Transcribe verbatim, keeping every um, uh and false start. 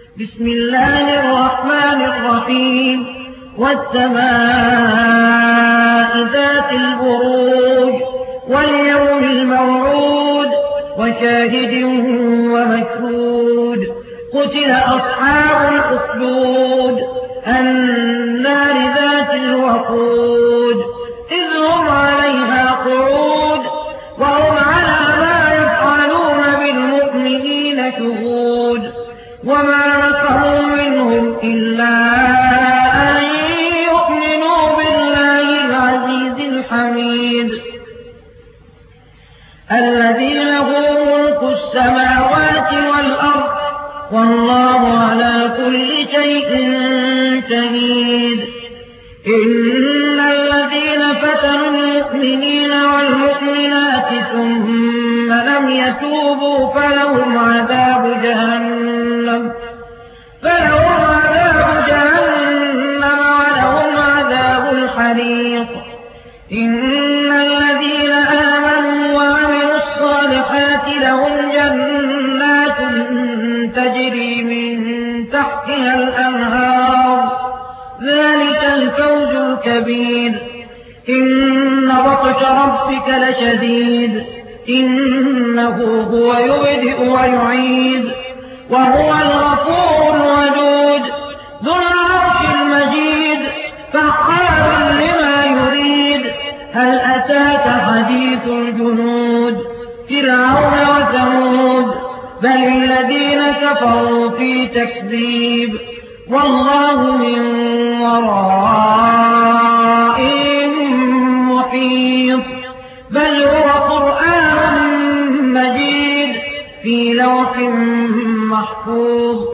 بسم الله الرحمن الرحيم والسماء ذات البروج واليوم الموعود وشاهد ومشهود قتل أصحاب الأخدود النار ذات الوقود إذ هم عليها قعود وهم على ما يفعلون بالمؤمنين شهود وما نصروا منهم إلا أن يؤمنوا بالله العزيز الحميد الذي له ملك السماوات والأرض والله على كل شيء شهيد إن الذين فتنوا المؤمنين والمؤمنات ثم لم يتوبوا فلهم عذاب جهنم فلهم عذاب جهنم ولهم عذاب الحريق إن الذين آمنوا وعملوا الصالحات لهم جنات تجري من تحتها الأنهار ذلك الفوز الكبير إن بطش ربك لشديد إنه هو يبدئ ويعيد وهو الغفور الودود ذو العرش المجيد فعال لما يريد هل أتاك حديث الجنود فرعون وثمود بل الذين كفروا في تكذيب والله من ورائهم محيط بل هو قرآن مجيد في لوح محفوظ